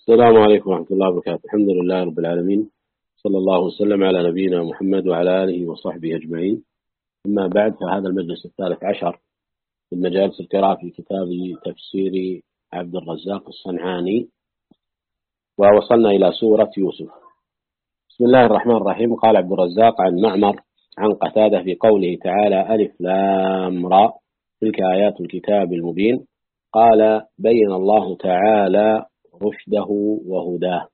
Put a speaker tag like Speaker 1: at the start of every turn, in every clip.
Speaker 1: السلام عليكم ورحمة الله وبركاته. الحمد لله رب العالمين، صلى الله وسلم على نبينا محمد وعلى آله وصحبه أجمعين. أما بعد، فهذا المجلس 13 من مجالس القراءة في كتاب تفسير عبد الرزاق الصنعاني، ووصلنا إلى سورة يوسف. بسم الله الرحمن الرحيم. قال عبد الرزاق عن معمر عن قتادة في قوله تعالى: ألف لام را تلك آيات الكتاب المبين. قال: بين الله تعالى رشده وهداه.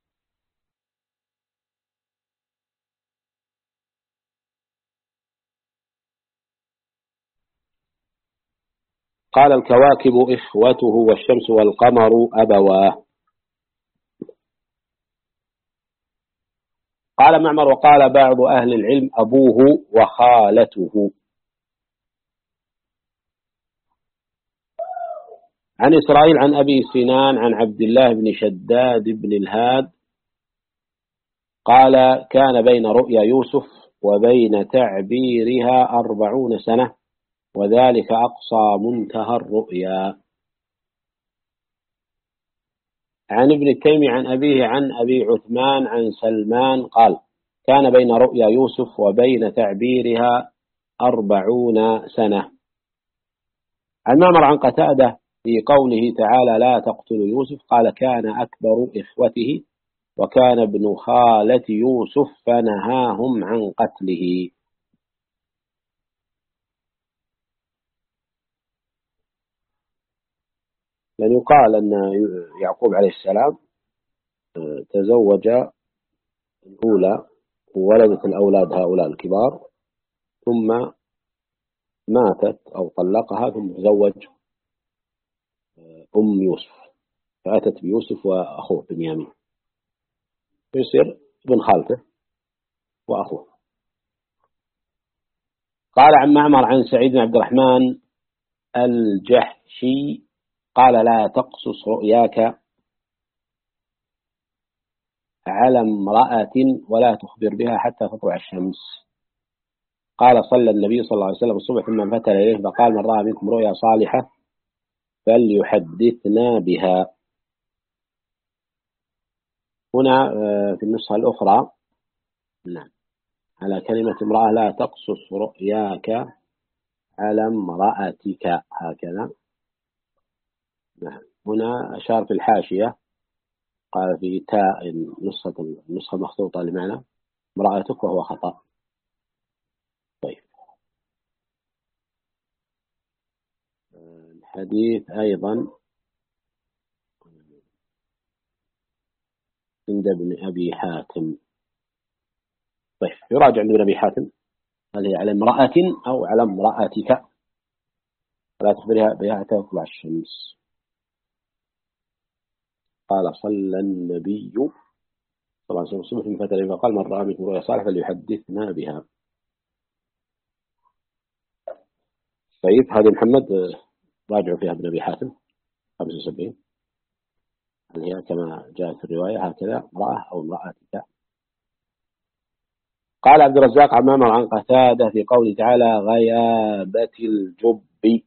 Speaker 1: قال: الكواكب إخوته والشمس والقمر أبواه. قال معمر: وقال بعض أهل العلم أبوه وخالته. عن إسرائيل عن أبي سنان عن عبد الله بن شداد بن الهاد قال: كان بين رؤيا يوسف وبين تعبيرها 40 سنة، وذلك أقصى منتهى الرؤيا. عن ابن التيمي عن أبيه عن أبي عثمان عن سلمان قال: كان بين رؤيا يوسف وبين تعبيرها 40 سنة. عن معمر عن قتادة في قوله تعالى: لا تقتلوا يوسف، قال: كان أكبر إخوته وكان ابن خالة يوسف فنهاهم عن قتله. لأن يقال أن يعقوب عليه السلام تزوج الأولى وولدت الأولاد هؤلاء الكبار، ثم ماتت أو طلقها، ثم تزوج أم يوسف، فأتت بيوسف وأخوه بنيامين، يصير ابن خالته وأخوه. قال عن معمر عن سعيد بن عبد الرحمن الجحشي قال: لا تقصص رؤياك على امرأة ولا تخبر بها حتى تطلع الشمس. قال: صلى النبي صلى الله عليه وسلم الصبح ثم فتل إليه فقال: من رأى منكم رؤيا صالحة فليحدثنا بها. هنا في النسخة الأخرى نعم على كلمة امرأة: لا تقصص رؤياك على امرأتك، هكذا. نعم. هنا أشار في الحاشية قال في تاء النسخة المخطوطة لمعنى امرأتك، وهو خطأ. طيب، الحديث أيضا عند ابن أبي حاتم. طيب، يراجع عند ابن أبي حاتم: هل هي على امرأة أو على امرأتك؟ فلا تخبرها بها حتى تطلع الشمس. قال: صلى النبي صلى الله عليه وسلم الصبح من فترة فقال: من رأى منكم رؤيا صالحة فليحدثنا بها. طيب، هذه محمد راجعوا فيها ابن أبي حاتم 75، هل هي كما جاءت في الرواية هكذا امرأة أو امرأتك؟ قال عبد الرزاق عن معمر عن قتادة في قوله تعالى: غيابة الجب.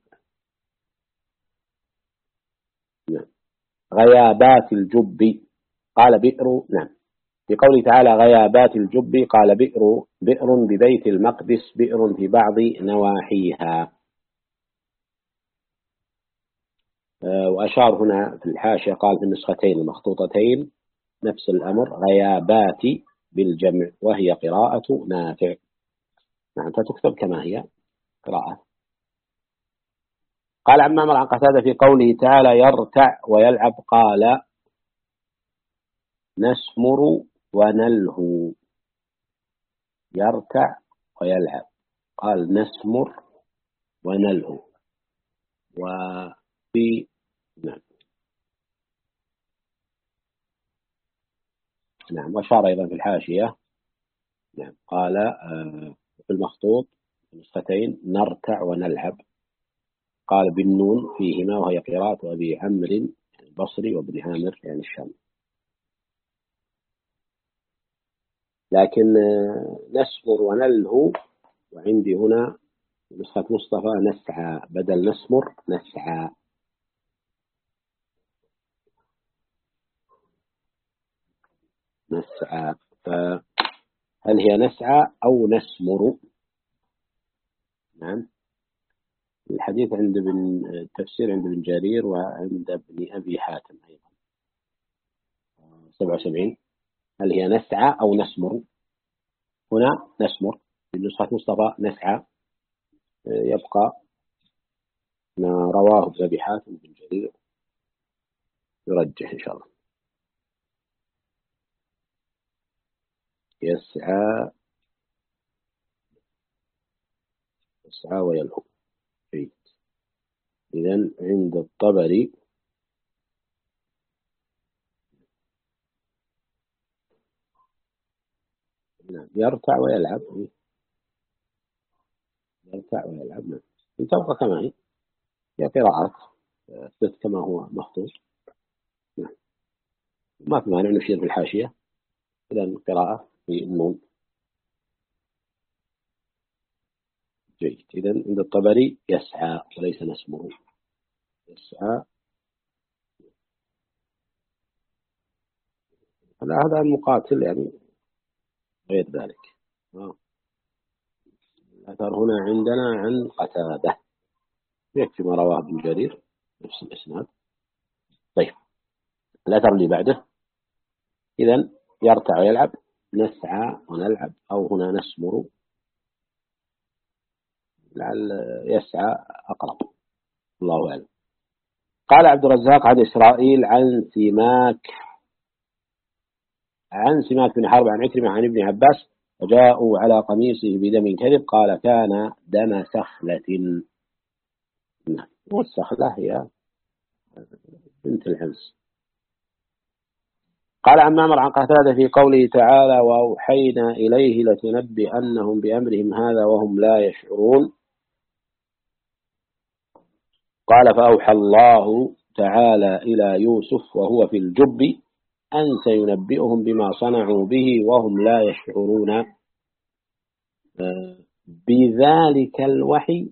Speaker 1: نعم. غيابات الجب. قال: بئر. نعم. في قوله تعالى: غيابات الجب، قال: بئر ببيت المقدس، بئر في بعض نواحيها. وأشار هنا في الحاشية قال في النسختين المخطوطتين نفس الأمر: غيابات بالجمع، وهي قراءة نافع. نعم، فتكتب كما هي قراءة. قال عن معمر عن قتادة في قوله تعالى: يرتع ويلعب، قال: نسمر ونلهو. يرتع ويلعب، قال: نسمر ونلهو. وفي نعم. نعم، وأشار أيضا في الحاشية. نعم، قال في المخطوط نسختين: نرتع ونلعب، قال بالنون فيهما، وهي قراءة أبي عمرو البصري وابن عامر يعني الشام. لكن نسمر ونلهو، وعندي هنا نسخة مصطفى نسعى، بدل نسمر نسعى. نسعى. فهل هي نسعى أو نسمر؟ نعم. الحديث عند التفسير عند ابن جرير وعند ابن أبي حاتم أيضا 77. هل هي نسعى أو نسمر؟ هنا نسمر، في نسخة مصطفى نسعى. يبقى ما رواه ابن أبي حاتم بن جرير يرجح إن شاء الله. يسعى ويلهو. جيد. إذن عند الطبري يرتع ويلعب. يرتع ويلعب. نعم. تبقى كما هي قراءات ثبت كما هو مخطوط. نعم. ما في مانع نشير في الحاشية إلى القراءة في النون. جيد. إذن عند الطبري يسعى وليس نسمه. يسعى. هذا المقاتل يعني غير ذلك. الأثر هنا عندنا عن قتادة، يكفي ما رواه ابن جرير نفس الإسناد. طيب الأثر اللي بعده. إذن يرتع ويلعب، نسعى ونلعب، أو هنا نسمر. لعل يسعى أقرب، الله أعلم. قال عبد الرزاق عن إسرائيل عن سماك بن حرب عن عكرمة عن ابن عباس وجاءوا على قميصه بدم كذب قال كان دم سخلة. والسخلة هي بنت العنز. قال عن معمر عن قتادة في قوله تعالى وأوحينا إليه لتنبئنهم بأمرهم هذا وهم لا يشعرون. قال فأوحى الله تعالى إلى يوسف وهو في الجب أن سينبئهم بما صنعوا به وهم لا يشعرون. بذلك الوحي.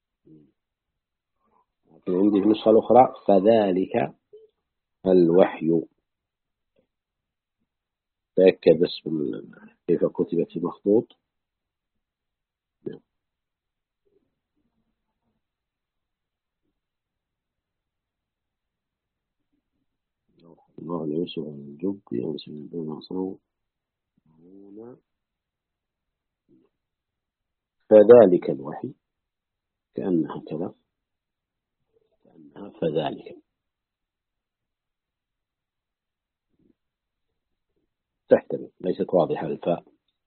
Speaker 1: عندي في النسخة الأخرى فذلك الوحي. تأكد بس كيف كتبت في مخطوط. الله يوسف من الجب أن سينبئهم بما صنعوا. فذلك الوحي كأنها كذا، كأنها فذلك. تحتمل ليست واضحة الفاء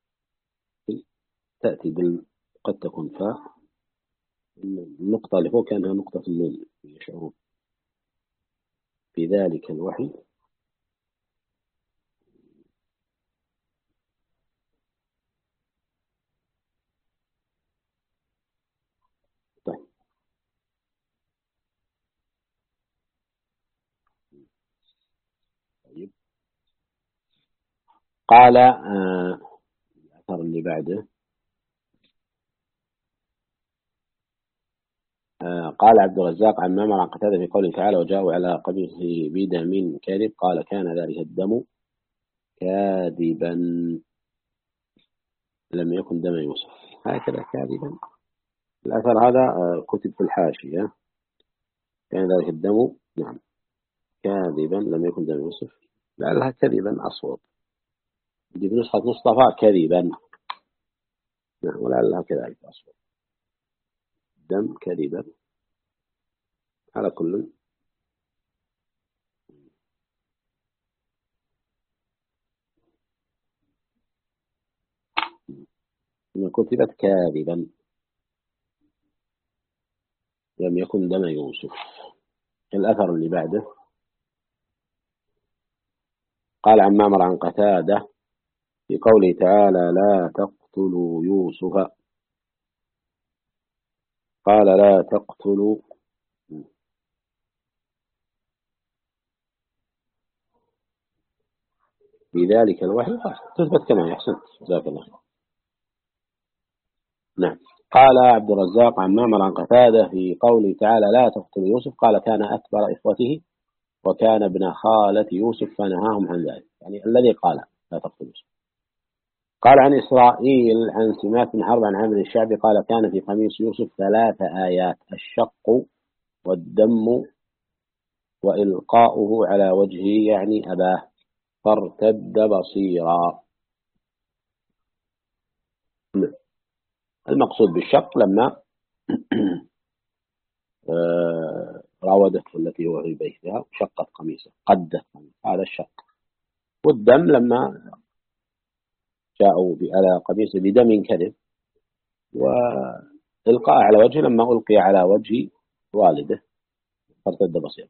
Speaker 1: تأتي قد تكون فاء. النقطة اللي فوق كأنها نقطة النون يشعرون. في ذلك الوحي. طيب. قال الأثر اللي بعده. قال عبد الرزاق عن معمر عن قتادة في قوله تعالى وجاءوا على قميصه بدم كاذب قال كان ذلك الدم كاذبا لم يكن دم يوسف. هكذا كاذبا. الأثر هذا كتب في الحاشية كان ذلك الدم نعم كاذبا لم يكن دم يوسف. لعلها كذبا أصوب. دي بنسخة مصطفى كذبا. نعم ولعلها كذلك أصوب. دم كذبا. على كل كتبت كاذبا لم يكن دم يوسف. الأثر اللي بعده. قال عن معمر عن قتادة في قوله تعالى لا تقتلوا يوسف قال لا تقتلوا بذلك الوحي. تثبت كما يحسن جزاك الله. نعم. قال عبد الرزاق عن معمر عن قتادة في قوله تعالى لا تقتلوا يوسف قال كان أكبر إخوته وكان ابن خالة يوسف فنهاهم عن ذلك. يعني الذي قال لا تقتبس. قال عن إسرائيل عن سماك بن حرب عن عامر الشعبي قال كان في قميص يوسف 3 آيات: الشق والدم وإلقاؤه على وجهه يعني أباه فارتد بصيرا. المقصود بالشق لما راودته التي هو في بيتها وشقت قميصه قدت قميصه، هذا الشق. والدم لما جاءوا على قميصه بدم كذب، وإلقاء على وجهه لما ألقي على وجه والده فارتد بصيرا.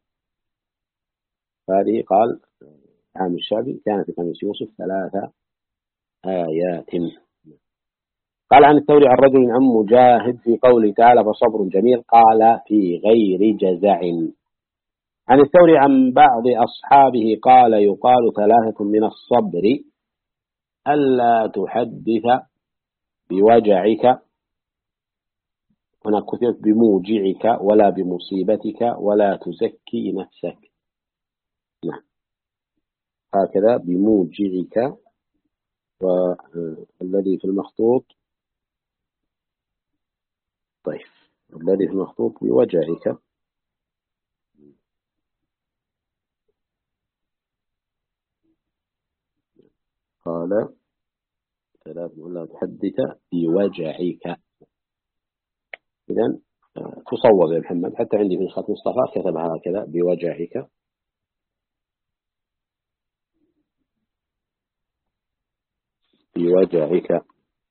Speaker 1: هذه قال عامر الشعبي كان في قميص يوسف 3 آيات. قال عن الثوري عن رجل عن مجاهد في قوله تعالى فصبر جميل قال في غير جزع. عن الثوري عن بعض أصحابه قال يقال 3 من الصبر: ألا تحدث بوجعك، هنا كتبت بموجعك ولا بمصيبتك، ولا تزكي نفسك. نعم، هكذا بموجعك، والذي في المخطوط طيب الذي في المخطوط بوجعك. قال 3 ولا تحدث بوجعك. إذن تصوب يا محمد، حتى عندي في خط مصطفى كتبها هكذا بوجعك. بوجعك.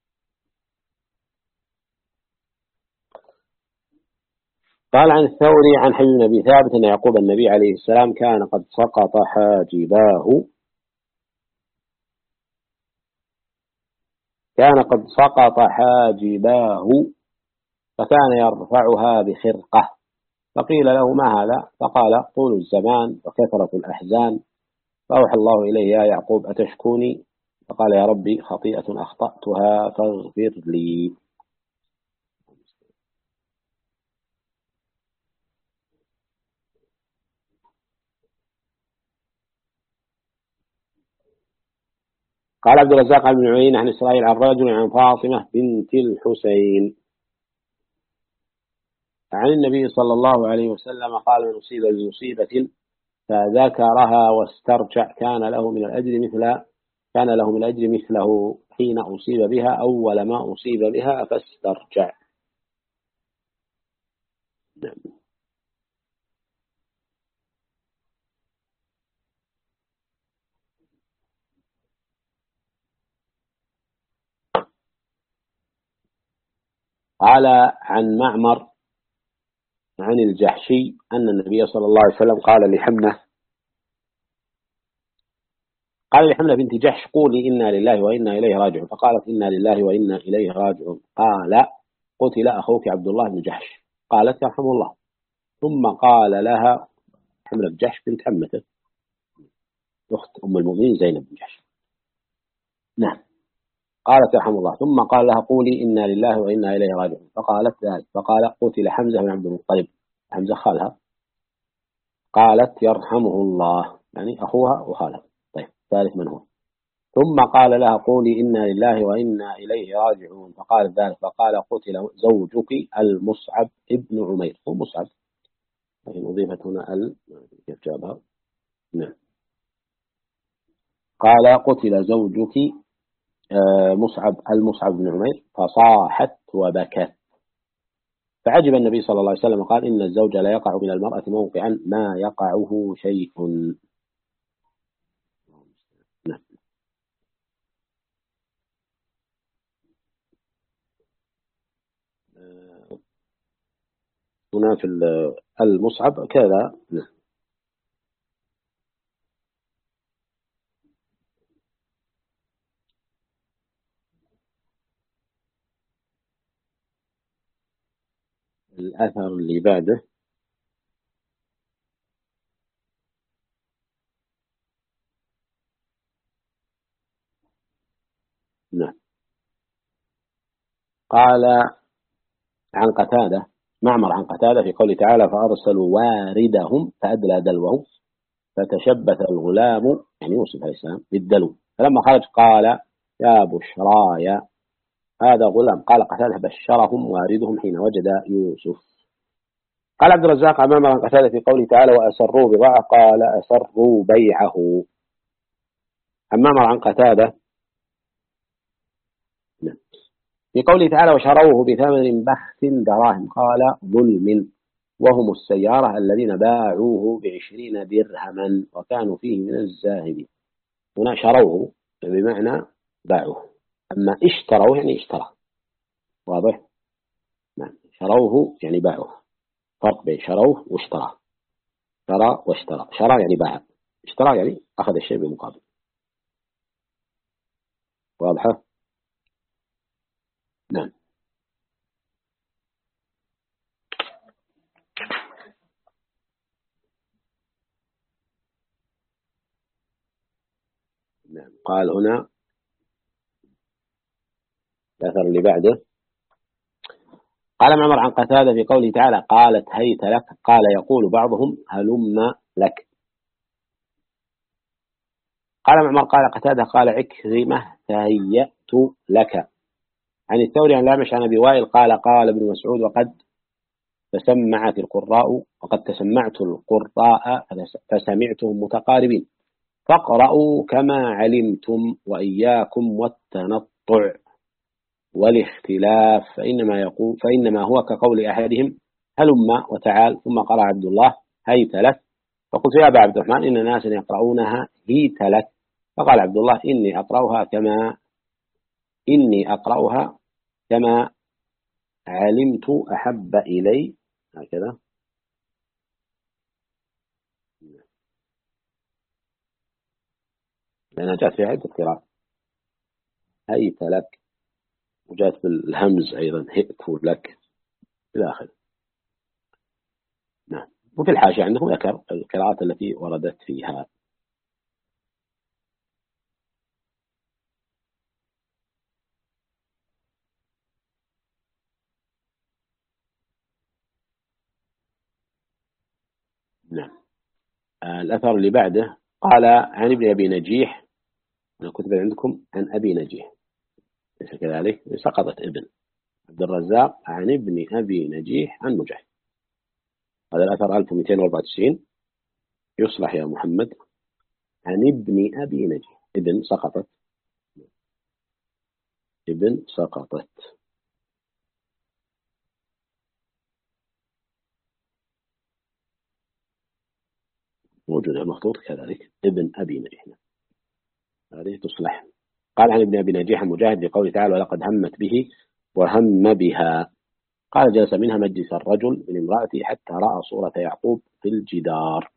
Speaker 1: قال عن الثوري عن حي بن أبي ثابت أن يعقوب النبي عليه السلام كان قد سقط حاجباه، فكان يرفعها بخرقة، فقيل له ما هذا؟ فقال طول الزمان وكثرة الأحزان، فأوحى الله إليه يا يعقوب أتشكوني؟ فقال يا ربي خطيئة أخطأتها فاغفر لي. قال عبد الرزاق بن عيينة عن إسرائيل عن رجل عن فاطمة بنت الحسين عن النبي صلى الله عليه وسلم قال من أصيب بمصيبة فذكرها واسترجع كان له من الأجر مثله حين أصيب بها أول ما أصيب بها فاسترجع. قال عن معمر عن الجحشي أن النبي صلى الله عليه وسلم قال لحمنة بنت جحش قولي إنا لله وإنا إليه راجعون، فقالت إنا لله وإنا إليه راجعون. قال قتل أخوك عبد الله بن جحش، قالت يرحمه الله. ثم قال لها حملة جحش بنت عمته أخت أم المؤمنين زينب بن جحش، نعم، قالت يرحمه الله. ثم قال لها قولي إنا لله وإنا إليه راجعون، فقالت ذلك. فقال قتل حمزة بن عبد المطلب، حمزة خالها. قالت يرحمه الله، يعني أخوها وخالها. طيب ثالث من هو؟ ثم قال لها قولي إنا لله وإنا إليه راجعون، فقال ذلك. فقال قتل زوجك المصعب ابن عمير، هو مصعب، لكن أضيفت هنا كيف جابها؟ نعم. قال قتل زوجك المصعب بن عمير، فصاحت وبكت. فعجب النبي صلى الله عليه وسلم قال إن الزوج لا يقع من المرأة موقعا ما يقعه شيء. نعم. هنا في المصعب كذا. نعم. الأثر اللي بعده نعم. قال عن قتادة معمر عن قتادة في قوله تعالى فأرسلوا واردهم فأدلى دلوهم فتشبث الغلام يعني يوسف عليه السلام بالدلو فلما خرج قال يا بشرايا هذا غلام. قال قتادة بشرهم واردهم حين وجد يوسف. قال عبد الرزاق عن معمر عن قتادة في قوله تعالى وأسروا بضاعة قال أسروا بيعه. عن معمر عن قتادة في قوله تعالى وشروه بثمن بخس دراهم قال ظلم وهم السيارة الذين باعوه ب20 درهما وكانوا فيه من الزاهدين. هنا شروه بمعنى باعوه، أما اشتروه يعني اشترى. واضح؟ نعم. شروه يعني باعوه، فرق بين شروه واشترى. شرى واشترى. شرى يعني باع، اشترى يعني أخذ الشيء بمقابل. واضحة؟ نعم. نعم. قال هنا الأثر اللي بعده قال معمر عن قتادة في قوله تعالى قالت هيت لك قال يقول بعضهم هلم لك. قال معمر قال قتادة قال عكرمة تهيأت لك. عن الثوري عن الأعمش عن أبي وائل قال قال ابن مسعود وقد تسمعت القراء فسمعتهم متقاربين فاقرأوا كما علمتم وإياكم والتنطع والاختلاف فإنما هو كقول أحدهم هلم وتعال ثم قرأ عبد الله هيت لك فقلت يا أبا عبد الرحمن إن ناسا يقرؤونها هيت لك فقال عبد الله إني أقرأها كما علمت أحب إلي هكذا. لأنها جاءت في عدة قراءات هيت لك وجاءت بالهمز أيضا هئت لك إلى آخره. نعم. وفي الحاشية عندهم ذكر القراءات التي وردت فيها. نعم. الأثر اللي بعده قال عن ابن أبي نجيح. أنا كتب عندكم عن أبي نجيح ليس كذلك سقطت ابن عبد الرزاق عن ابن أبي نجيح عن مجاهد. هذا الأثر 1294 يصلح يا محمد عن ابن أبي نجيح. ابن سقطت موجود المخطوط كذلك ابن أبي نجيح. هذه تصلح. قال عن ابن أبي نجيح مجاهد بقوله تعالى ولقد همت به وهم بها. قال جلس منها مجلس الرجل من امرأته حتى رأى صورة يعقوب في الجدار.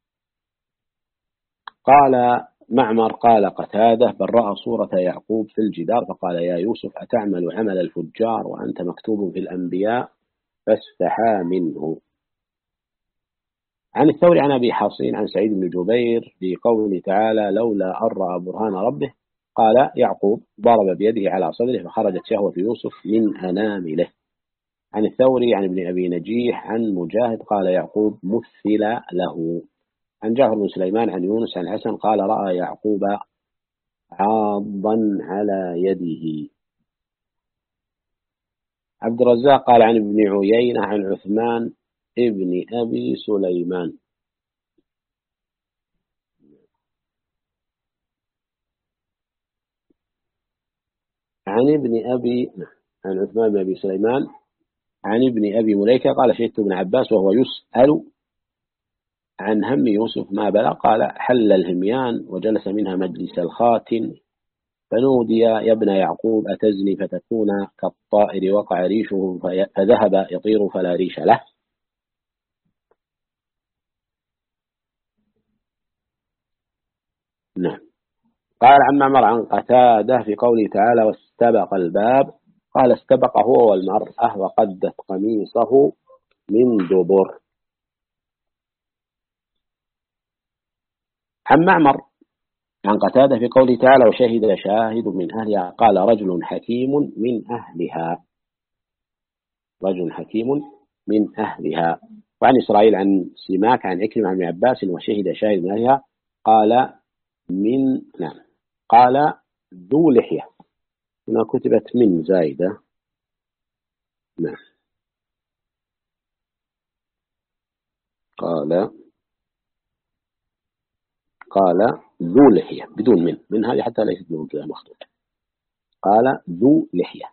Speaker 1: قال معمر قال قتادة بل رأى صورة يعقوب في الجدار فقال يا يوسف أتعمل عمل الفجار وأنت مكتوب في الأنبياء فاستحى منه. عن الثوري عن أبي حصين عن سعيد بن جبير بقوله تعالى لولا أن رأى برهان ربه قال يعقوب ضرب بيده على صدره فخرجت شهوة يوسف من أنامله. عن الثوري عن ابن أبي نجيح عن مجاهد قال يعقوب مثل له. عن جعفر بن سليمان عن يونس عن حسن قال رأى يعقوب عاضا على يده. عبد الرزاق قال عن ابن عيينة عن عثمان ابن أبي سليمان. عن عثمان بن أبي سليمان عن ابن أبي مليكة قال شهدت ابن عباس وهو يسأل عن هم يوسف ما بلغ قال حل الهميان وجلس منها مجلس الخاتن فنودي يا ابن يعقوب أتزني فتكون كالطائر وقع ريشه فذهب يطير فلا ريش له. نعم. قال عن معمر عن قتادة في قوله تعالى واستبق الباب قال استبق هو والمرأة وقدت قميصه من دبر. عن معمر عن قتادة في قوله تعالى وشهد شاهد من أهلها قال رجل حكيم من أهلها. وعن إسرائيل عن سماك عن عكرمة عن ابن عباس وشهد شاهد من أهلها قال قال ذو لحية. هنا كتبت من زايدة. نعم. قال ذو لحية بدون من هذه حتى ليست بدون كذا مخطوط. قال ذو لحية.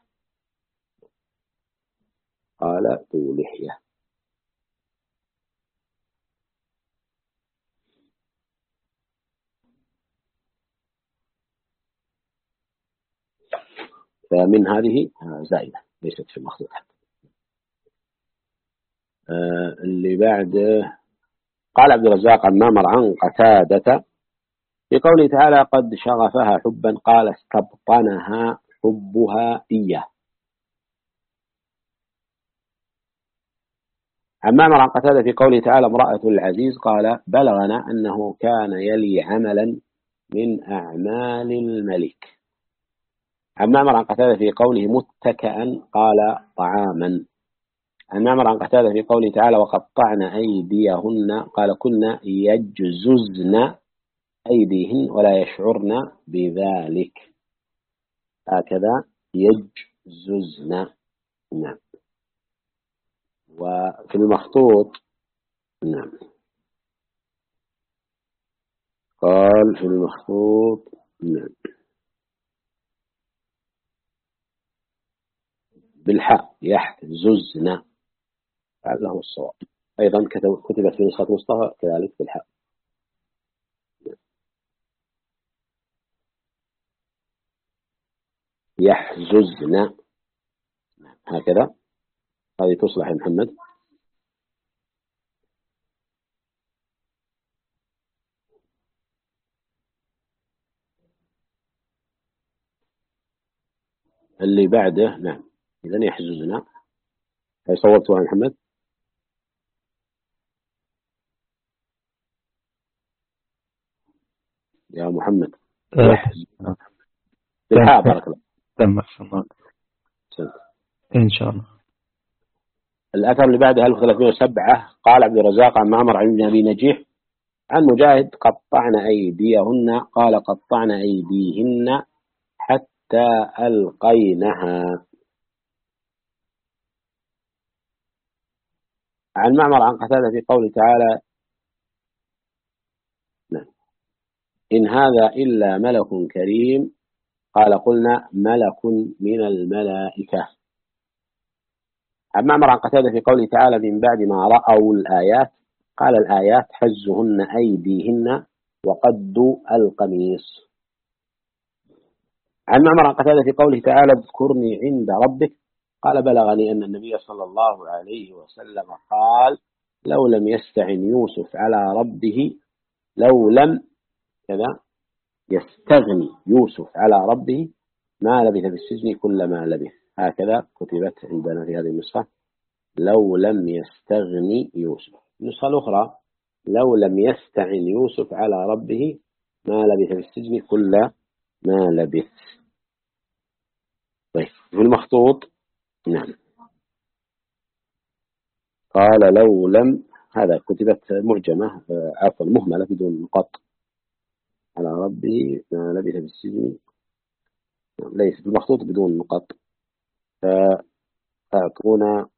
Speaker 1: قال ذو لحية. فمن هذه زائدة ليست في المخطوط حتى. اللي بعده قال عبد الرزاق عن معمر عن قتادة في قوله تعالى قد شغفها حبا قال استبطنها حبها إياه. عن معمر عن قتادة في قوله تعالى امرأة العزيز قال بلغنا أنه كان يلي عملا من أعمال الملك. عن معمر عن قتادة في قوله متكئا قال طعاما. عن معمر عن قتادة في قوله تعالى وقطعن أيديهن قال كنا يجززن أيديهن ولا يشعرن بذلك. هكذا يجززن. نعم. وفي المخطوط نعم قال في المخطوط نعم بالحاء يحززن لعله الصواب. أيضا كتبت في نسخة مصطفى كذلك بالحاء. يحززن هكذا. هذه تصلح يا محمد. اللي بعده نعم إذن يحززن. هل صوبتها يا محمد؟ يا محمد بالحاء بارك الله.
Speaker 2: تم إن شاء الله.
Speaker 1: الأثر اللي بعده 1307 قال عبد الرزاق عن معمر عن أبي نجيح عن مجاهد قطعن أيديهن قال قطعن أيديهن حتى ألقينها. عن معمر عن قتادة في قوله تعالى إن هذا إلا ملك كريم قال قلنا ملك من الملائكة. عن معمر عن قتادة في قوله تعالى من بعد ما رأوا الآيات قال الآيات حزهن أيديهن وقدوا القميص. عن معمر عن قتادة في قوله تعالى اذكرني عند ربك قال بلغني أن النبي صلى الله عليه وسلم قال لو لم يستعن يوسف على ربه لو لم كذا يستغني يوسف على ربه ما لبث في السجن كل ما لبث. هكذا كتبت عندنا في هذه النسخة لو لم يستغني يوسف. النسخة الأخرى لو لم يستعن يوسف على ربه ما لبث في السجن كل ما لبث. طيب في المخطوط نعم قال لو لم هذا كتبت معجمة عفوا مهملة بدون نقط على ربه ما لبث في السجن ليس في المخطوط بدون نقط. فأعطونا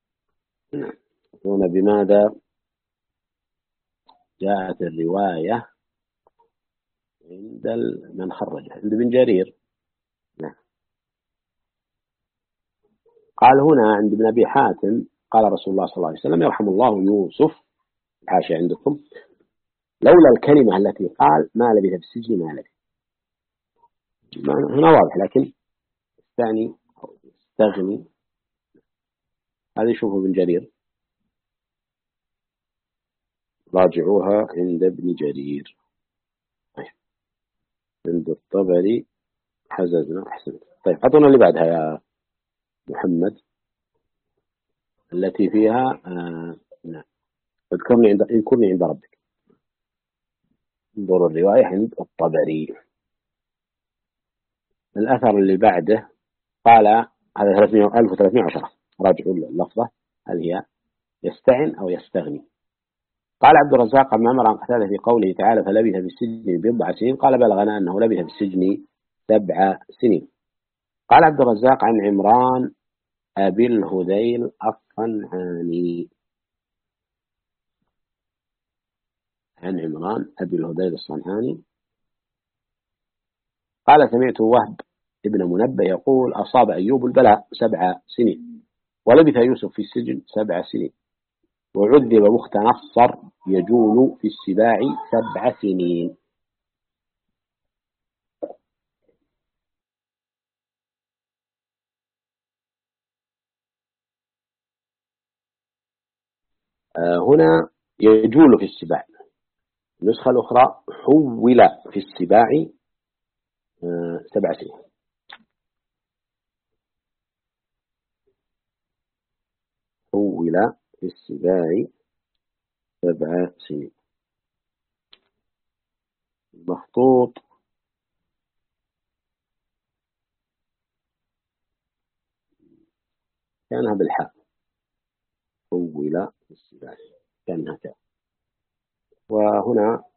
Speaker 1: بماذا جاءت الرواية عند من خرجها عند ابن جرير. نعم. قال هنا عند ابن أبي حاتم قال رسول الله صلى الله عليه وسلم يرحم الله يوسف حاشا عندكم لولا الكلمة التي قال ما لبث في السجن ما لبث. هنا واضح لكن الثاني استغني هذه شوفوا ابن جرير راجعوها عند ابن جرير. عند الطبري حززنا أحسنت. طيب أعطونا اللي بعدها يا محمد التي فيها نعم اذكرني عند ربك. انظروا الرواية عند الطبري. الأثر اللي بعده قال هذا 1310 راجعوا اللفظة هل هي يستعن أو يستغني. قال عبد الرزاق عن معمر عن قتادة في قوله تعالى فلبث في السجن بضع سنين قال بلغنا أنه لبث في السجن 7 سنين. قال عبد الرزاق عن عمران أبي الهذيل الصنعاني عن عمران أبي الهذيل الصنعاني قال سمعت وهب ابن منبه يقول أصاب أيوب البلاء 7 سنين ولبث يوسف في السجن 7 سنين وعذب بخت نصر يجول في السباع 7 سنين. هنا يجول في السباع. النسخة الأخرى حول في السباع 7 سنين. حول في السباع 7 سنين. المخطوط كانها بالحاء حول في السباع كانها كان. وهنا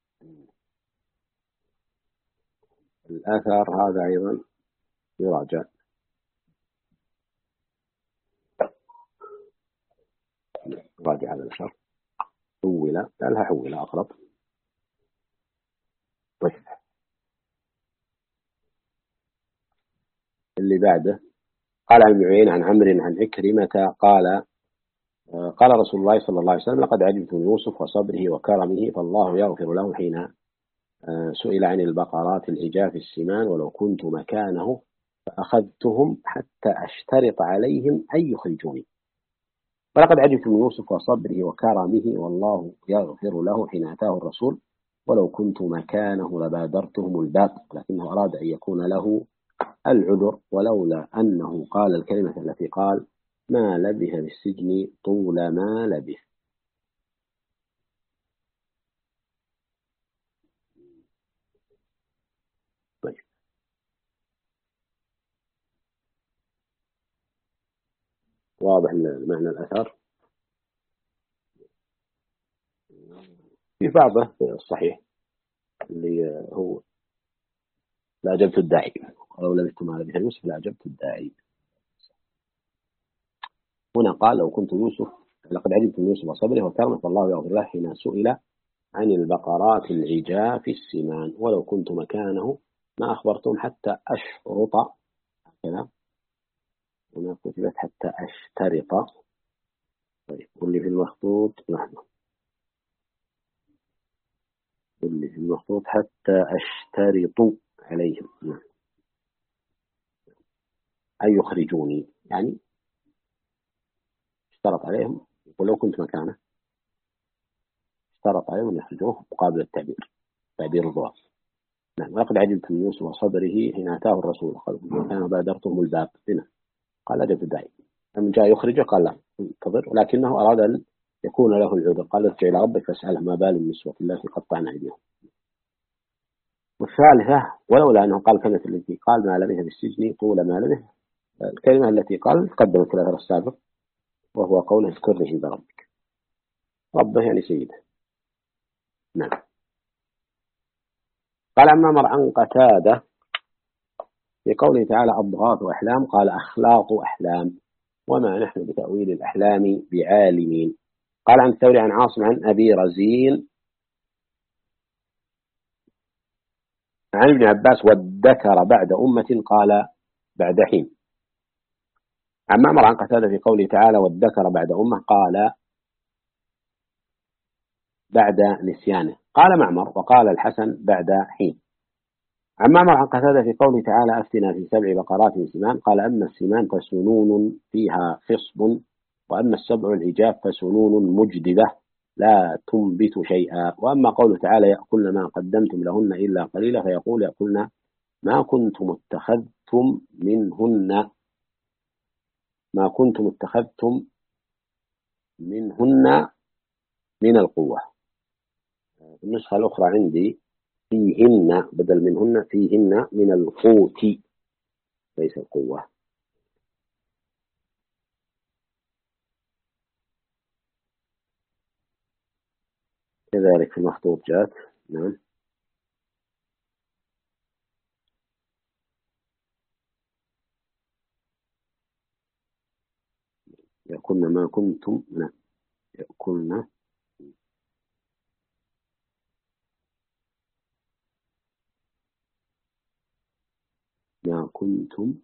Speaker 1: الآثار هذا أيضا يراجع. راجع هذا الأثر حول قالها حول أقرب. طيب اللي بعده قال عن ابن عيينة عن عمرو عن عكرمة قال رسول الله صلى الله عليه وسلم لقد عجبت من يوسف وصبره وكرمه فالله يغفر له حين سئل عن البقرات العجاف السمان ولو كنت مكانه فأخذتهم حتى أشترط عليهم أن يخرجوني. ولقد عجبت من يوسف وصبره وكرمه والله يغفر له حين أتاه الرسول ولو كنت مكانه لبادرتهم الباب لكنه أراد أن يكون له العذر ولولا أنه قال الكلمة التي قال ما لبث بالسجن طول ما لبث. طيب واضح معنى الأثر في بعضه الصحيح اللي هو لأجبت الداعي ولو لبثت ما لبث يوسف لأجبت الداعي. هنا قال لو كنت يوسف لقد عجبت من يوسف وصبره وكرمه فالله يغفر له حين سئل عن البقرات العجاف السمان ولو كنت مكانه ما أخبرتم حتى أشرط هكذا. هنا كتبت حتى أشترط. طيب واللي في المخطوط لحظة واللي في المخطوط حتى أشترط عليهم أن يخرجوني يعني اشترط عليهم ولو كنت مكانه اشترط عليهم أن يخرجوه مقابل تعبير الضوء. نعم ولقد عجبت من يوسف وصبره حين أتاه الرسول كان بادرتهم الباب هنا قال أجب الداعي من جاء يخرجه قال لا انتظر ولكنه أراد أن يكون له العذر قال ارجع إلى ربك فاسأله ما بال النسوة التي قطعن أيديهم. والثالثة ولولا أنه قال كلمة التي قال ما لبث بالسجن طول ما لبث الكلمة التي قال تقدمت في الأثر السابق وهو قوله اذكرني عند ربك ربه يعني سيده. نعم. قال عن معمر عن قتادة في قوله تعالى أضغاث أحلام قال أخلاط أحلام وما نحن بتأويل الأحلام بعالمين. قال عن الثوري عن عاصم عن أبي رزين عن ابن عباس وادكر بعد أمة قال بعد حين. عن معمر عن قتادة في قوله تعالى وادكر بعد أمة قال بعد نسيانه. قال معمر وقال الحسن بعد حين. عن معمر عن قتادة في قوله تعالى أفتنا في 7 بقرات سمان قال أما السمان فسنون فيها خصب وأما السبع العجاف فسنون مجدبة لا تنبت شيئا. وأما قوله تعالى يأكلن ما قدمتم لهن إلا قليلا فيقول يأكلن ما كنتم اتخذتم منهن من القوة. النسخة الأخرى عندي فيهن بدل منهن فيهن من القوت ليس القوة. كذلك في المخطوط جاءت. نعم. يأكلن ما كنتم. نعم. يأكلن ما كنتم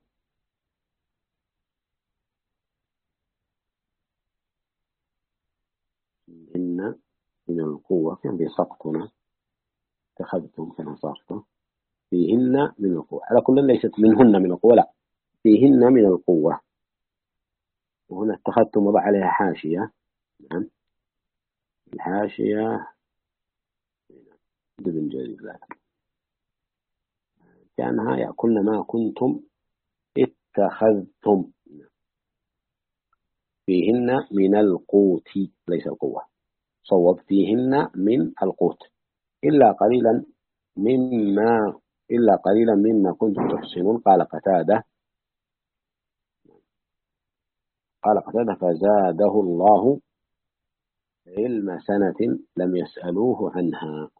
Speaker 1: إن من القوة. كان بسقطنا اتخذتم كما صارت فيهن من القوة. على كل ليست منهن من القوة، لا، فيهن من القوة. وهنا اتخذتم وضع عليها حاشية. نعم. الحاشية ابن جرير كأنها يأكلن ما كنتم اتخذتم فيهن من القوت، ليس القوة. صوب فيهن من القوت إلا قليلا مما كنتم تحسنون. قال قتادة فزاده الله علم سنة لم يسألوه عنها.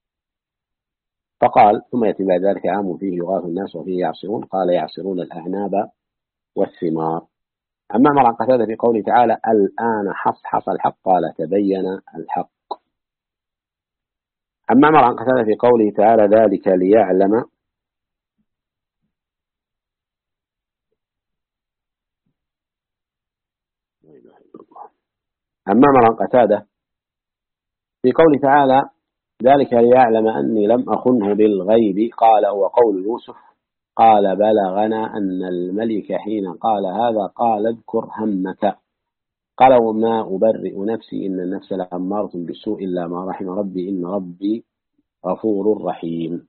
Speaker 1: فقال ثم يأتي بعد ذلك عام فيه يغاث الناس وفيه يعصرون. قال يعصرون الأعناب والثمار. أما مرة قتادة في قوله تعالى الآن حصحص الحق قال تبين الحق. أما مرة قتادة في قوله تعالى ذلك ليعلم أما مرة قتادة في قوله تعالى ذلك ليعلم أني لم أخنه بالغيب قال هو قول يوسف قال بلغنا أن الملك حين قال هذا قال اذكر همك قال وما أبرئ نفسي إن النفس لأمارة بالسوء إلا ما رحم ربي إن ربي غفور رحيم.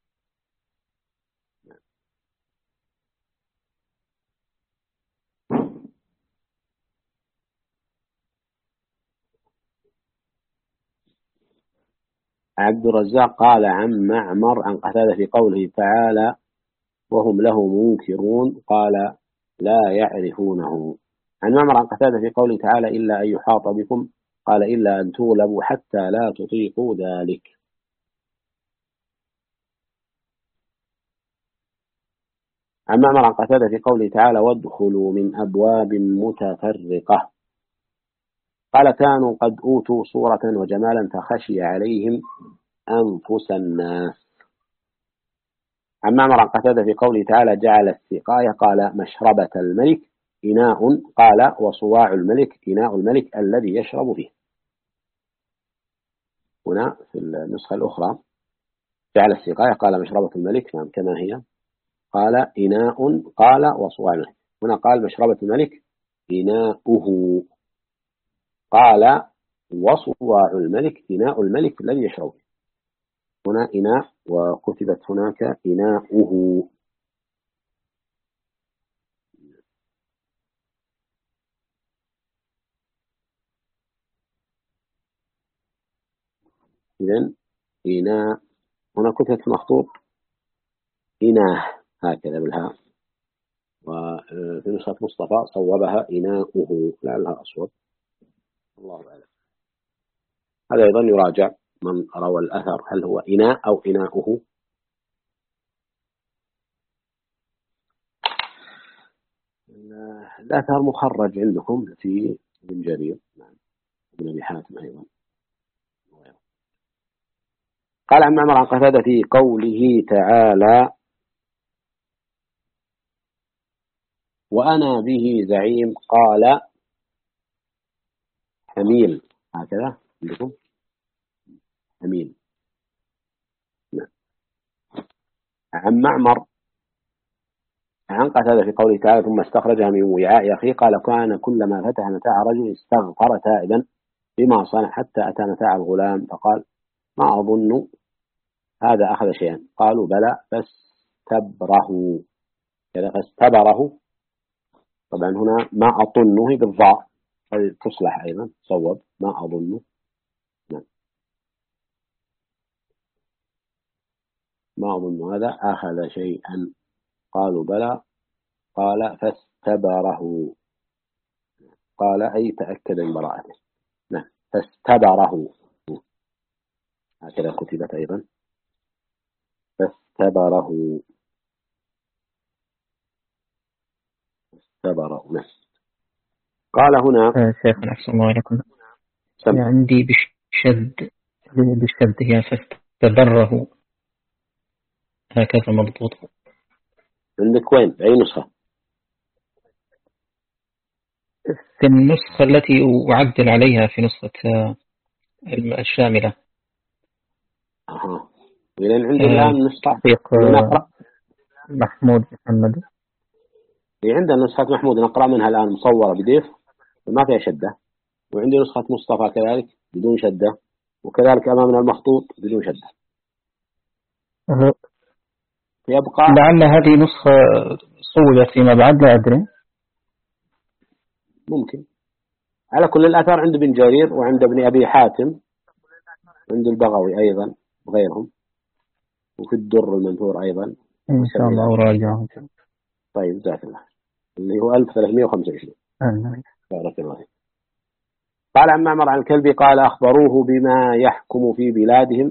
Speaker 1: عبد الرزاق قال عن معمر عن قتادة في قوله تعالى وهم له منكرون قال لا يعرفونه. عن معمر عن قتادة في قوله تعالى إلا أن يحاط بكم قال إلا أن تغلبوا حتى لا تطيقوا ذلك. عن معمر عن قتادة في قوله تعالى وادخلوا من أبواب متفرقة قال كانوا قد أوتوا صورة وجمالا فخشي عليهم أنفس الناس. عن معمر عن قتادة في قوله تعالى جعل السقاية قال مشربة الملك إناء قال وصواع الملك إناء الملك الذي يشرب فيه. هنا في النسخة الأخرى جعل السقاية قال مشربة الملك نعم كما هي قال إناء قال وصواع الملك. هنا قال مشربة الملك إناؤه قال وصواع الملك إناء الملك الذي يشرب فيه. هنا إناء وكتبت هناك إناؤه. إذن إناء هنا كتبت في مخطوط إناه هكذا بالهاء وفي نسخة مصطفى صوبها إناؤه لعلها أصوب الله أعلم. هذا أيضا يراجع من روى الأثر هل هو إناء أو إناؤه. الأثر مخرج عندكم في ابن جرير نعم ابن أبي حاتم أيضا. قال عن معمر عن قتادة في قوله تعالى وأنا به زعيم قال حميل هكذا عندكم حميل نعم. عن معمر عن قتادة في قوله تعالى ثم استخرجها من وعاء أخيه قال كان كلما فتح متاع رجل استغفر تائبا بما صنع حتى أتى متاع الغلام فقال ما أظن هذا أخذ شيئا قالوا بلى فاستبره كذا فاستبره. طبعا هنا ما أظنه بالضاء تصلح أيضا صوب ما أظنه نعم. ما أظن هذا أخذ شيئا قالوا بلى قال فاستبره قال أي تأكد من براءته نعم فاستبره. هكذا كتبت أيضا، فاستبره. نعم. قال هنا
Speaker 2: شيخنا أحسن الله إليكم،
Speaker 1: سم.
Speaker 2: عندي بالشد هي فاستبره، هكذا مضبوط.
Speaker 1: عندك وين؟ أي نسخة؟
Speaker 2: في النسخة التي أعدل عليها في نسخة الشاملة.
Speaker 1: إذن عندي الآن نسخة
Speaker 2: تحقيق
Speaker 1: نقرأ
Speaker 2: محمود محمد.
Speaker 1: عندنا نسخة محمود نقرأ منها الآن مصورة بديف ما فيها شدة، وعندي نسخة مصطفى كذلك بدون شدة، وكذلك أمامنا المخطوط بدون شدة. يبقى
Speaker 2: لعل هذه نسخة صورت فيما بعد، لا أدري.
Speaker 1: ممكن. على كل الآثار عند ابن جرير وعند ابن أبي حاتم عند البغوي أيضا وغيرهم، وفي الدر المنثور أيضا
Speaker 2: إن شاء الله أراجعه.
Speaker 1: طيب جزاك الله. اللي هو 1325. بارك الله فيك. قال عن معمر عن الكلبي قال أخبروه بما يحكم في بلادهم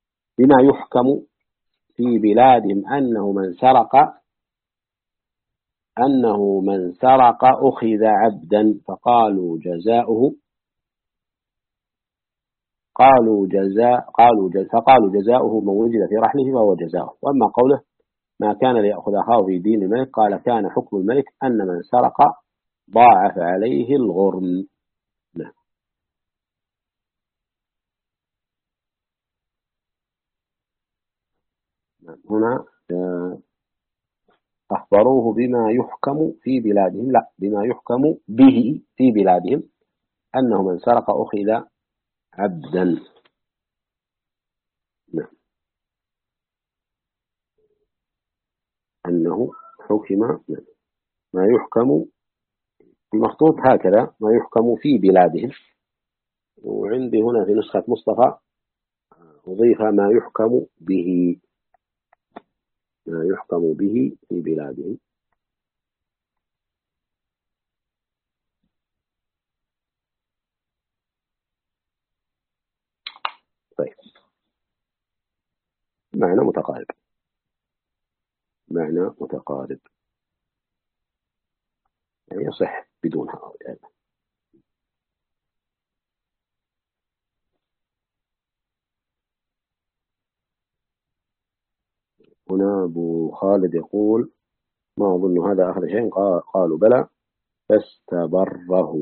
Speaker 1: أنه من سرق أخذ عبدا، فقالوا جزاؤه من وجد في رحله فهو جزاؤه. وأما قوله ما كان ليأخذ أخاه في دين الملك، قال كان حكم الملك أن من سرق ضاعف عليه الغرم. نعم. هنا أخبروه بما يحكم في بلادهم، لا بما يحكم به في بلادهم، أنه من سرق أخذ عبدا. نعم. أنه حكم ما يحكم المخطوط هكذا، ما يحكم في بلادهم. وعندي هنا في نسخة مصطفى أضيف ما يحكم به في بلادهم. طيب، معنى متقارب يعني يصح بدونها. هنا أبو خالد يقول ما أظن هذا آخر شيء. قالوا بلى فاستبره.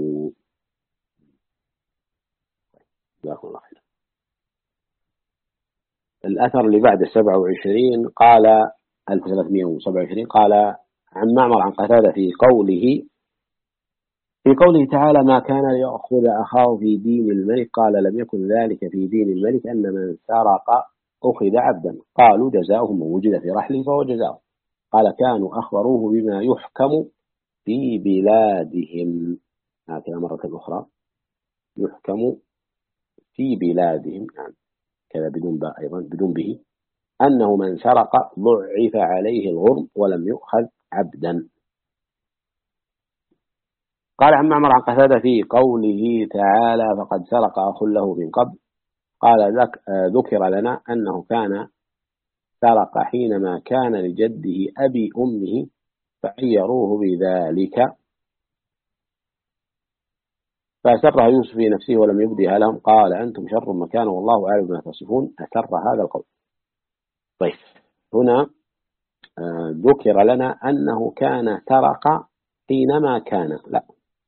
Speaker 1: جزاكم الله خير. الأثر اللي بعد 27 قال 1327 قال عن معمر عن قتادة في قوله تعالى ما كان ليأخذ أخاه في دين الملك، قال لم يكن ذلك في دين الملك أن من سرق أخذ عبدا، قالوا جزاؤه من وجد في رحله فهو جزاؤه. قال كانوا أخبروه بما يحكم في بلادهم، هكذا مرة أخرى يحكم في بلادهم، يعني كذا بدون باء أيضا بدون به، أنه من سرق ضعف عليه الغرم ولم يؤخذ عبدا. قال عن معمر عن قتادة في قوله تعالى فقد سرق أخ له من قبل، قال ذكر لنا أنه كان سرق حينما كان لجده أبي أمه فعيروه بذلك، فأسرها يوسف في نفسه ولم يبدها لهم، قال أنتم شر مكانا والله أعلم بما تصفون، أسر هذا القول. طيب، هنا ذكر لنا أنه كان سرق حينما كان، لا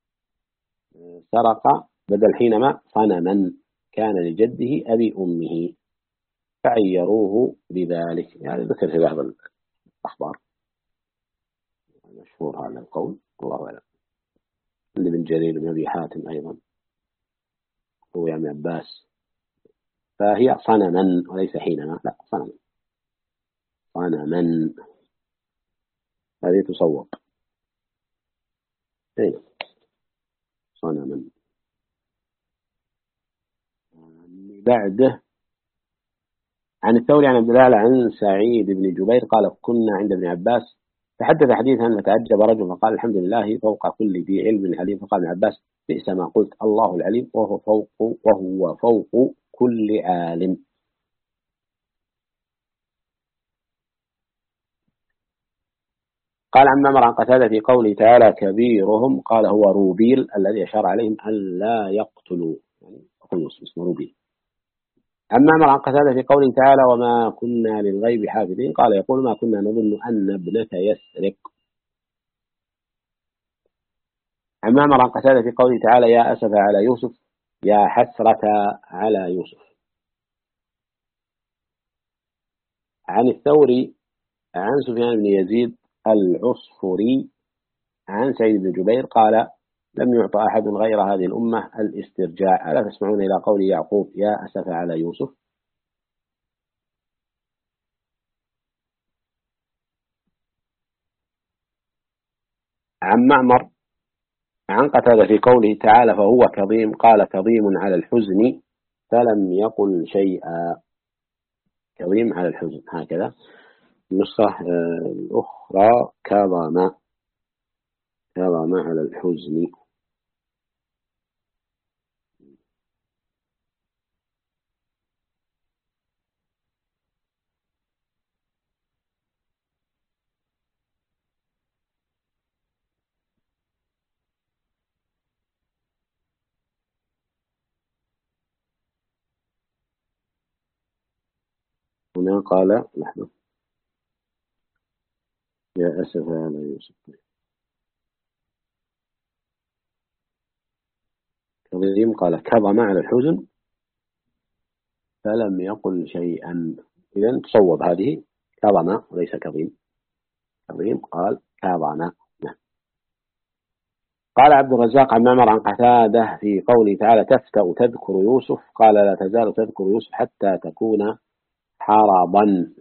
Speaker 1: سرق بدل حينما صنما كان لجده أبي أمه فعيروه بذلك، يعني ذكر في بعض الأخبار مشهور هذا القول الله أعلم. عند ابن جرير بن أبي حاتم أيضا هو يعني عباس، فهي صنما وليس حينما، لا صنما هذه تصوب صنما. بعده عن الثوري عن عبد الله عن سعيد بن جبير قال كنا عند ابن عباس تحدث حديثا فتعجب رجل فقال الحمد لله فوق كل ذي علم عليم، فقال ابن عباس بئس ما قلت الله العليم وهو فوق كل عالم. قال عن معمر عن قتادة في قوله تعالى كبيرهم قال هو روبيل الذي أشار عليهم أن لا يقتلوا، يعني يوسف اسمه روبيل. عن معمر عن قتادة في قوله تعالى وما كنا للغيب حافظين قال يقول ما كنا نظن أن ابنك يسرق. عن معمر عن قتادة في قوله تعالى يا أسف على يوسف يا حسرة على يوسف. عن الثوري عن سفيان بن يزيد العصفري عن سعيد بن جبير قال لم يعطى أحد غير هذه الأمة الاسترجاع ألا تسمعون إلى قول يعقوب يا أسف على يوسف. عن معمر عن قتادة في قوله تعالى فهو كظيم قال كظيم على الحزن فلم يقل شيئا. كظيم على الحزن هكذا. النسخة الأخرى كظم على الحزن. هنا قال لحظة يا أسف على يوسف كظيم قال كظم على الحزن فلم يقل شيئا. إذن تصوب هذه كظم وليس كظيم. كظيم قال كظم. قال عبد الرزاق عن معمر عن قتادة في قوله تعالى تفتأ تذكر يوسف قال لا تزال تذكر يوسف حتى تكون حرضا.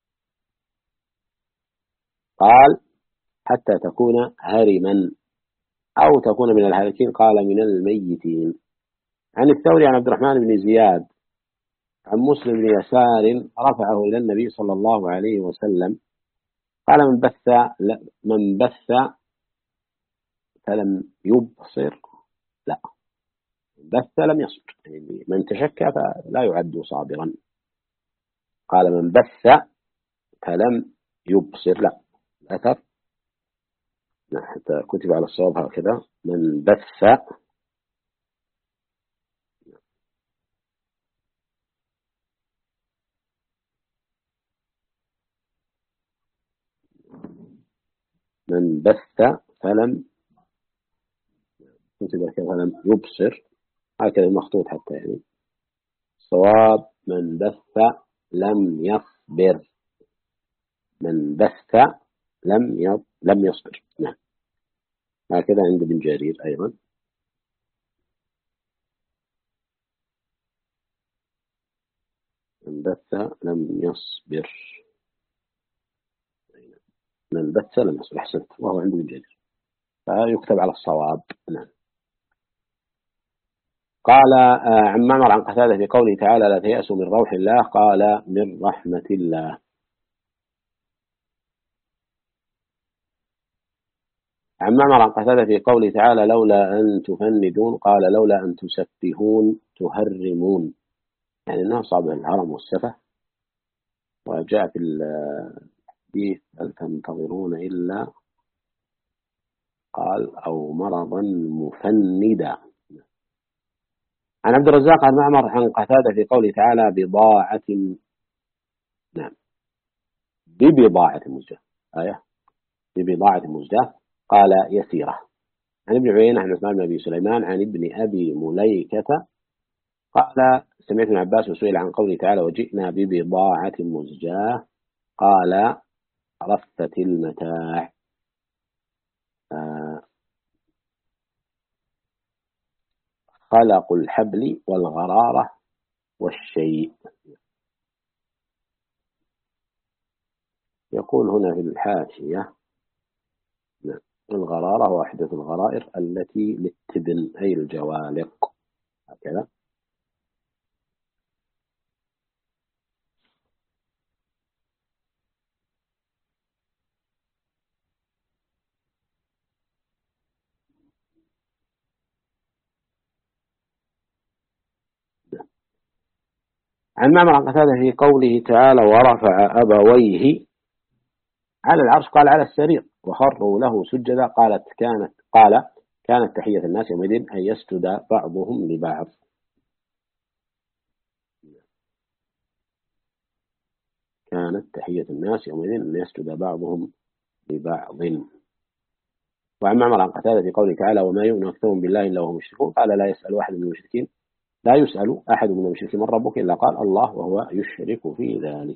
Speaker 1: قال حتى تكون هرما أو تكون من الهالكين قال من الميتين. عن الثوري عن عبد الرحمن بن زياد عن مسلم بن يسار رفعه إلى النبي صلى الله عليه وسلم قال من بث فلم يبصر لا بث لم يصبر، يعني من تشكى فلا يعد صابرا. قال من بث فلم يبصر لا الأثر حتى كتب على الصواب هكذا من بث فلم كتب كذا فلم يبصر هكذا مخطوط حتى يعني صواب من بث لم يصبر. من بث لم يصبر. نعم هكذا عند ابن جرير أيضا. من بث لم يصبر. من بث لم يصبر أحسنت وهو عند ابن جرير فيكتب على الصواب. نعم. قال عن معمر عن قتادة في قوله تعالى لا تيأسوا من روح الله قال من رحمة الله. عن معمر عن قتادة في قوله تعالى لولا أن تفندون قال لولا أن تسفهون تهرمون، يعني أنه صعب الهرم والسفه. وجاء في الحديث هل تنتظرون إلا قال أو مرضا مفندا. عن عبد الرزاق عن معمر عن قتادة في قوله تعالى بضاعة نعم ببضاعة مزجاة آية ببضاعة مزجاة قال يسيرة. عن ابن عيينة عن عثمان بن أبي سليمان عن ابن أبي مليكة قال سمعت ابن عباس وسئل عن قوله تعالى وجئنا ببضاعة مزجاة قال رفت المتاع. خلق الحبل والغرارة والشيء. يقول هنا في الحاشية الغرارة واحدة الغرائر التي للتبن أي الجوالق هكذا. عن معمر عن قتادة في قوله تعالى ورفع أبويه على العرش قال على السرير، وخروا له سجدا كانت تحية الناس يومئذ أن يسجد بعضهم لبعض. كانت تحية الناس يومئذ أن يسجد بعضهم لبعض. وعن معمر عن قتادة في قوله تعالى وما يؤمن أكثرهم بالله إلا وهم مشركون قال لا يسأل أحد من المشركين لا يسأل أحد من المشركين من ربك إلا قال الله وهو يشرك في ذلك.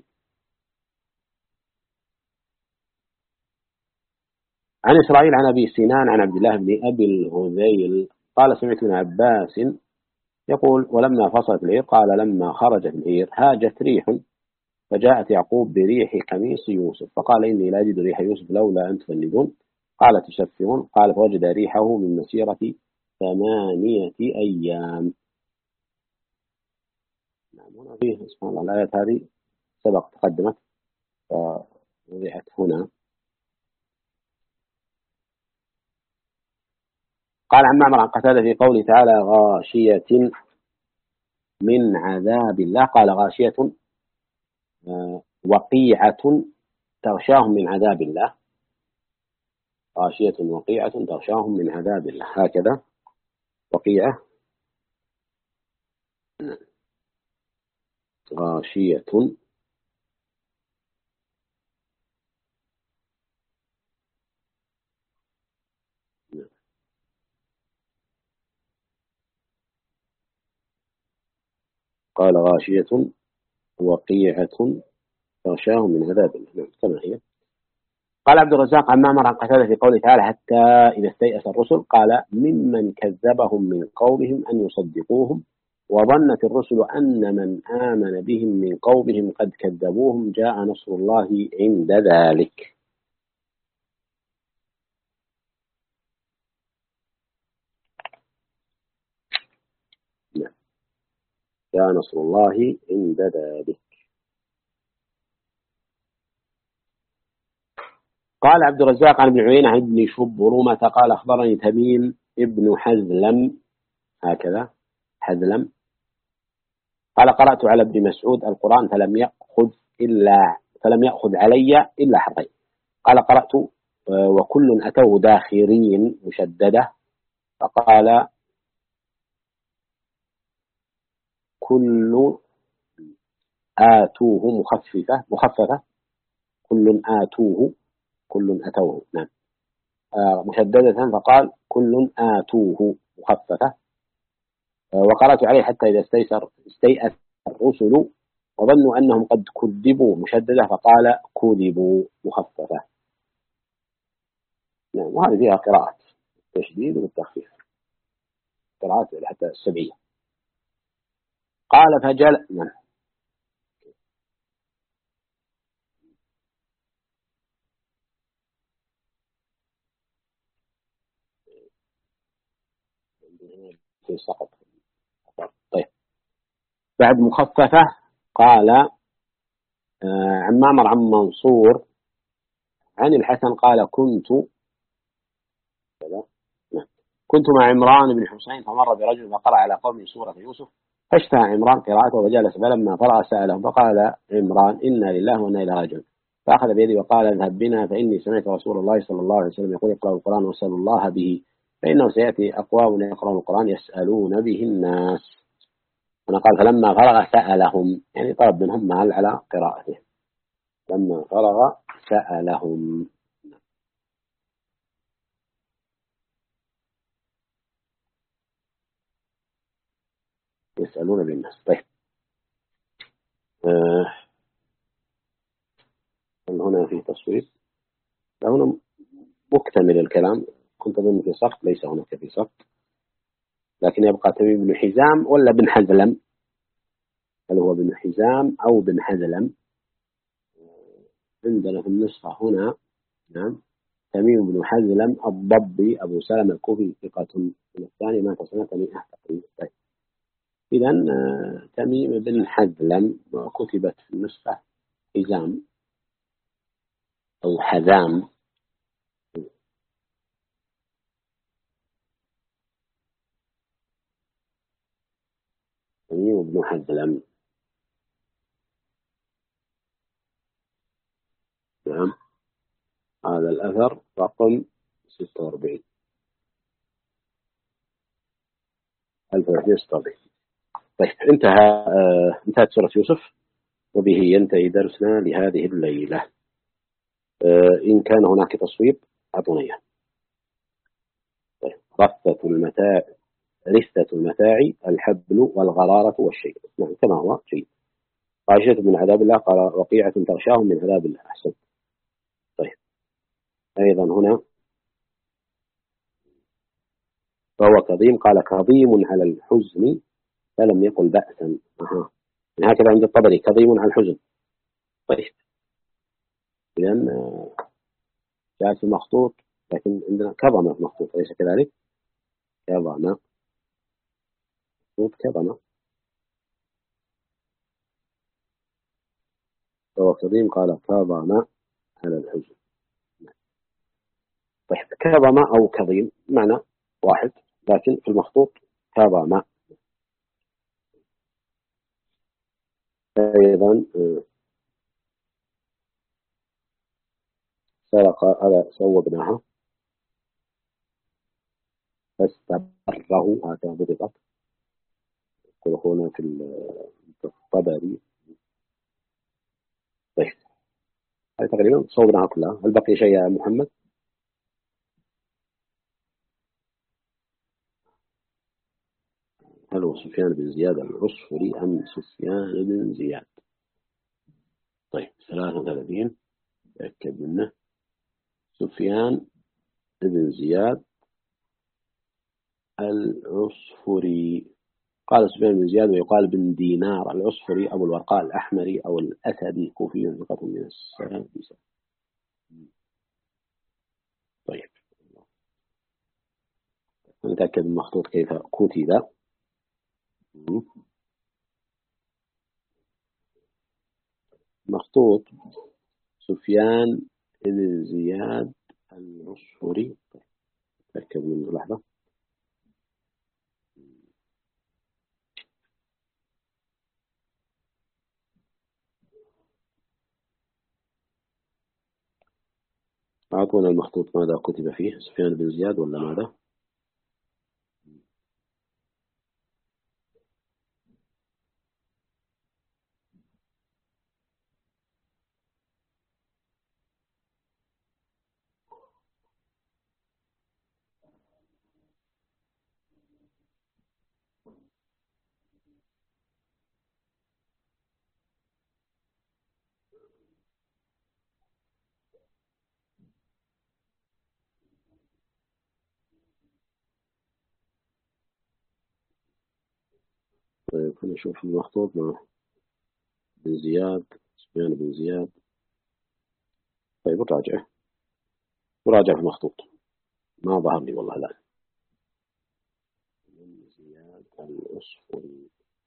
Speaker 1: عن إسرائيل عن أبي سنان عن عبد الله بن أبي الهذيل قال سمعت ابن عباس يقول ولما فصلت العير قال لما خرجت العير هاجت ريح فجاءت يعقوب بريح قميص يوسف فقال إني لا أجد ريح يوسف لولا أن تفندون قال تشفعون قال فوجد ريحه من مسيرة 8 أيام. نعم هنا فيه سبحان الله الآيات هذه سبق تقدمت فوضعت هنا. قال عن معمر عن قتادة في قوله تعالى غاشية من عذاب الله قال غاشية وقيعة تغشاهم من عذاب الله. غاشية وقيعة تغشاهم من عذاب الله هكذا وقيعة غاشية قال غاشية وقيعة تغشاهم من عذاب الله كما هي. قال عبد الرزاق عن معمر عن قتادة في قوله تعالى حتى إذا استيأس الرسل قال ممن كذبهم من قومهم أن يصدقوهم وظنت الرسل أن من آمن بهم من قومهم قد كذبوهم جاء نصر الله عند ذلك. جاء نصر الله عند ذلك. قال عبد الرزاق عن ابن عيينة عن ابن شبرمة قال أخبرني تميم ابن حزلم هكذا حزلم قال قرأت على ابن مسعود القرآن فلم يأخذ علي إلا حرفين. قال قرأت وكل أتوه داخرين مشددة فقال كل آتوه مخففة كل أتوه نعم مشددة فقال كل آتوه مخففة. وقرأت عليه حتى إذا استيأس الرسل وظنوا أنهم قد كذبوا مشددة فقال كذبوا مخففة. نعم وهذه فيها قراءات التشديد والتخفيف قراءات حتى السبعية. قال فجل نعم في سقط. طيب بعد مخففة قال عن معمر عن منصور عن الحسن قال كنت مع عمران بن حسين فمر برجل فقرأ على قوم سورة يوسف فاشتهى عمران قراءته وجلس فلما فرغ سألهم فقال عمران إنا لله وإنا إليه راجعون فأخذ بيدي وقال اذهب بنا فإني سمعت رسول الله صلى الله عليه وسلم يقول اقرأوا القرآن واسألوا الله به فإنه سيأتي أقوام يقرأون القرآن يسألون به الناس. أنا قال فلما فرغ سألهم يعني طلب منهم مال على قراءته لما فرغ سألهم. يسألون بالناس. طيب هنا في تصوير هنا مكتمل الكلام كنت أظن في سقط ليس هناك في سقط لكن يبقى تميم بن حزام ولا بن حزلم هل هو بن حزام أو بن حزلم عندنا في النسخة هنا نعم تميم بن حزلم الضبي أبو سلمة الكوفي ثقة من الثاني مات سنة 100 تقريبا. طيب إذن تميم بن حزلم كتبت في النسخة حزام أو حزام تميم بن حزلم نعم على الأثر رقم 46. 1446. طيب انتهت سورة يوسف، وبه ينتهي درسنا لهذه الليلة. إن كان هناك تصويب أعطونا إياه. طيب. رثة المتاع الحبل والغرارة والشيء. نعم كما هو شيء. خاشية من عذاب الله، قال وقيعة تغشاهم من عذاب الله. أحسن. طيب. أيضا هنا فهو كظيم، قال كظيم على الحزن فلم يقل بأسا. هكذا عند الطبري كظيم على الحزن. طيب. لأن جاء في المخطوط، لكن عندنا كظمة في مخطوط، أليس كذلك؟ كظمة مخطوط كظمة. فهو كظيم، قال كظمة على الحزن. طيب. كظمة أو كظيم معنى واحد، لكن في المخطوط كظمة. أيضا سرق، هذا صوبناها. فاستبره، هكذا ضبطت. يقول هنا في الطبري. طيب. هذه تقريبا صوبناها كلها. هل بقي شيء يا محمد؟ هل هو سفيان بن زياد العصفري أم سفيان بن زياد؟ طيب. 33 تأكد منه. سفيان بن زياد العصفري. قال سفيان بن زياد، ويقال بن دينار العصفري أبو الورقاء الأحمري أو الأسدي، كوفي ثقة من السادسة. طيب. نتأكد من المخطوط كيف كتب. مخطوط سفيان بن زياد العصفري. نتأكد منه لحظة. أعطونا المخطوط ماذا كتب فيه، سفيان بن زياد ولا ماذا؟ طيب. نشوف المخطوط مع بن زياد، سفيان بن زياد. طيب. نراجع في المخطوط. ما ظهر لي والله الآن. بن زياد العصفري.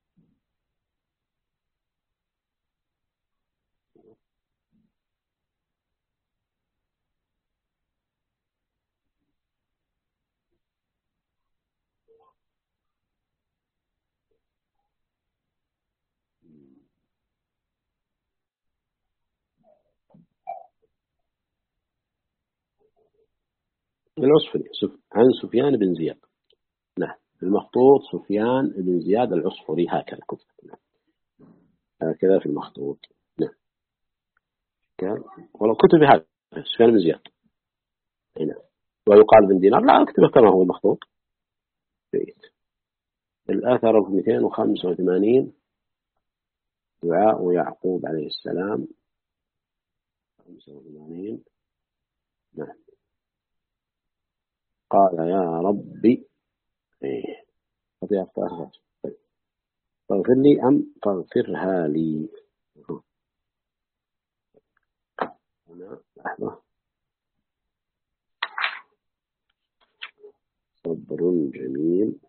Speaker 1: العصفري عن سفيان بن زياد. نعم. المخطوط سفيان بن زياد العصفري، هكذا كتب. نعم. هكذا في المخطوط. نعم. قال ولو كتب هذا سفيان بن زياد. نعم. ويقال بن دينار، لا اكتبه كما هو المخطوط. جيد. الآثر 285. دعاء يعقوب عليه السلام. 85. نعم. قال يا ربي. طيب. فاغفر لي أم فاغفرها لي. هنا لحظة. صبر جميل.